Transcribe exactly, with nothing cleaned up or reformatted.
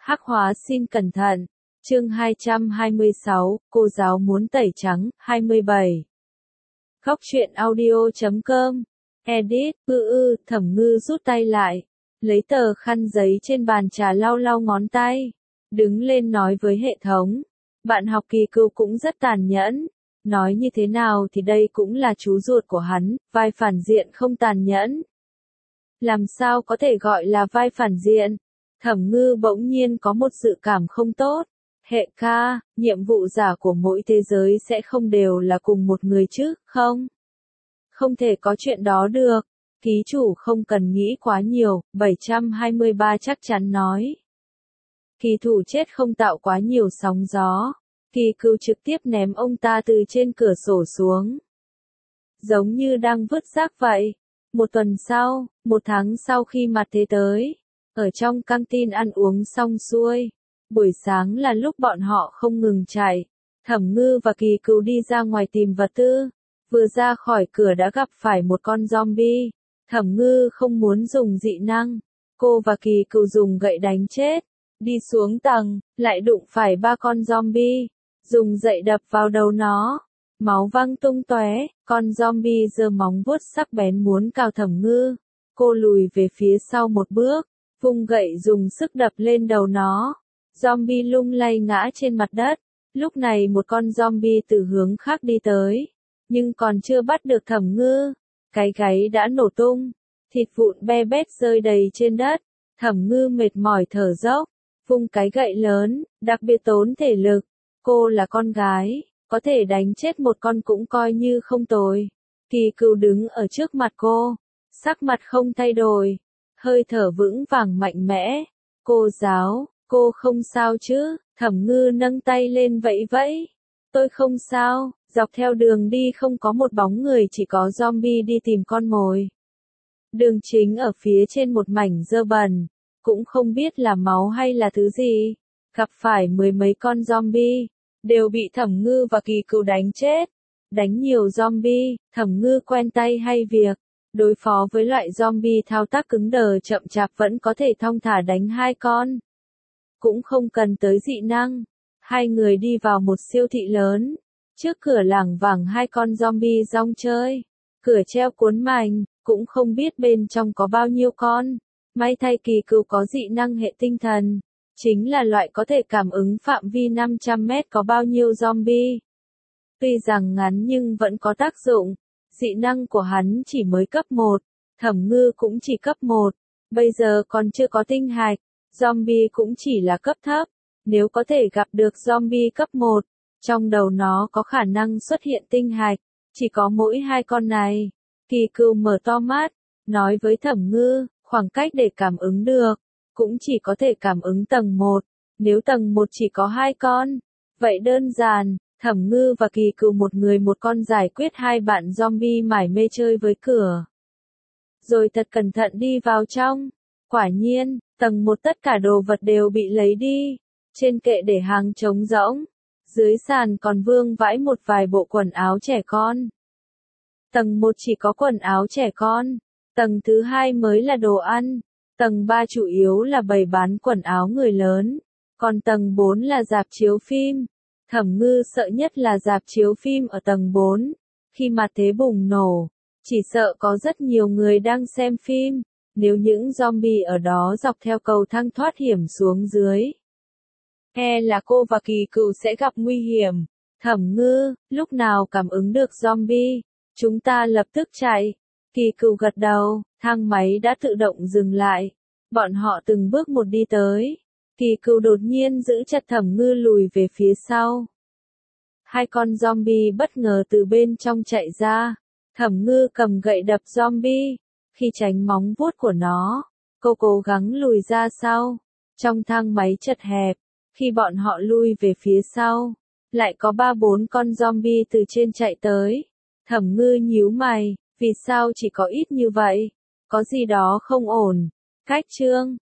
Hắc hóa xin cẩn thận. Chương hai trăm hai mươi sáu, cô giáo muốn tẩy trắng, hai mươi bảy. Góc truyện audio chấm com. Edit, ư ư, Thẩm Ngư rút tay lại. Lấy tờ khăn giấy trên bàn trà lau lau ngón tay. Đứng lên nói với hệ thống. Bạn học Kỳ Cưu cũng rất tàn nhẫn. Nói như thế nào thì đây cũng là chú ruột của hắn, vai phản diện không tàn nhẫn. Làm sao có thể gọi là vai phản diện? Thẩm Ngư bỗng nhiên có một dự cảm không tốt. Hệ ca, nhiệm vụ giả của mỗi thế giới sẽ không đều là cùng một người chứ, không? Không thể có chuyện đó được. Ký chủ không cần nghĩ quá nhiều, bảy trăm hai mươi ba chắc chắn nói. Kỳ thủ chết không tạo quá nhiều sóng gió. Kỳ Cưu trực tiếp ném ông ta từ trên cửa sổ xuống. Giống như đang vứt rác vậy. Một tuần sau, một tháng sau khi mặt thế tới, ở trong căng tin ăn uống xong xuôi, buổi sáng là lúc bọn họ không ngừng chạy. Thẩm Ngư và Kỳ Cưu đi ra ngoài tìm vật tư, vừa ra khỏi cửa đã gặp phải một con zombie. Thẩm Ngư không muốn dùng dị năng, cô và Kỳ Cưu dùng gậy đánh chết. Đi xuống tầng, lại đụng phải ba con zombie, dùng gậy đập vào đầu nó. Máu văng tung tóe, con zombie giơ móng vuốt sắc bén muốn cào Thẩm Ngư. Cô lùi về phía sau một bước, vung gậy dùng sức đập lên đầu nó. Zombie lung lay ngã trên mặt đất. Lúc này một con zombie từ hướng khác đi tới, nhưng còn chưa bắt được Thẩm Ngư. Cái gáy đã nổ tung, thịt vụn be bét rơi đầy trên đất. Thẩm Ngư mệt mỏi thở dốc, vung cái gậy lớn, đặc biệt tốn thể lực. Cô là con gái, có thể đánh chết một con cũng coi như không tồi. Kỳ Cưu đứng ở trước mặt cô, sắc mặt không thay đổi, hơi thở vững vàng mạnh mẽ. Cô giáo, cô không sao chứ? Thẩm Ngư nâng tay lên vẫy vẫy. Tôi không sao. Dọc theo đường đi không có một bóng người, chỉ có zombie đi tìm con mồi. Đường chính ở phía trên một mảnh dơ bẩn, cũng không biết là máu hay là thứ gì. Gặp phải mười mấy con zombie, đều bị Thẩm Ngư và Kỳ Cưu đánh chết. Đánh nhiều zombie, Thẩm Ngư quen tay hay việc. Đối phó với loại zombie thao tác cứng đờ chậm chạp vẫn có thể thong thả đánh hai con. Cũng không cần tới dị năng. Hai người đi vào một siêu thị lớn. Trước cửa lảng vảng hai con zombie rong chơi. Cửa treo cuốn mảnh, cũng không biết bên trong có bao nhiêu con. May thay Kỳ Cưu có dị năng hệ tinh thần. Chính là loại có thể cảm ứng phạm vi năm trăm mét có bao nhiêu zombie. Tuy rằng ngắn nhưng vẫn có tác dụng. Dị năng của hắn chỉ mới cấp một. Thẩm Ngư cũng chỉ cấp một. Bây giờ còn chưa có tinh hạch. Zombie cũng chỉ là cấp thấp. Nếu có thể gặp được zombie cấp một, trong đầu nó có khả năng xuất hiện tinh hạch. Chỉ có mỗi hai con này. Kỳ Cưu mở to mắt, nói với Thẩm Ngư, khoảng cách để cảm ứng được, cũng chỉ có thể cảm ứng tầng một. Nếu tầng một chỉ có hai con, vậy đơn giản, Thẩm Ngư và Kỳ Cưu một người một con giải quyết hai bạn zombie mải mê chơi với cửa. Rồi thật cẩn thận đi vào trong. Quả nhiên, tầng một tất cả đồ vật đều bị lấy đi. Trên kệ để hàng trống rỗng. Dưới sàn còn vương vãi một vài bộ quần áo trẻ con. Tầng một chỉ có quần áo trẻ con. Tầng thứ hai mới là đồ ăn. Tầng ba chủ yếu là bày bán quần áo người lớn. Còn tầng bốn là rạp chiếu phim. Thẩm Ngư sợ nhất là rạp chiếu phim ở tầng bốn. Khi mặt thế bùng nổ, chỉ sợ có rất nhiều người đang xem phim. Nếu những zombie ở đó dọc theo cầu thang thoát hiểm xuống dưới, e là cô và Kỳ Cưu sẽ gặp nguy hiểm. Thẩm Ngư, lúc nào cảm ứng được zombie, chúng ta lập tức chạy. Kỳ Cưu gật đầu, thang máy đã tự động dừng lại. Bọn họ từng bước một đi tới. Kỳ Cưu đột nhiên giữ chặt Thẩm Ngư lùi về phía sau. Hai con zombie bất ngờ từ bên trong chạy ra. Thẩm Ngư cầm gậy đập zombie. Khi tránh móng vuốt của nó, cô cố gắng lùi ra sau. Trong thang máy chật hẹp, khi bọn họ lui về phía sau, lại có ba bốn con zombie từ trên chạy tới. Thẩm Ngư nhíu mày, vì sao chỉ có ít như vậy? Có gì đó không ổn. Cách chương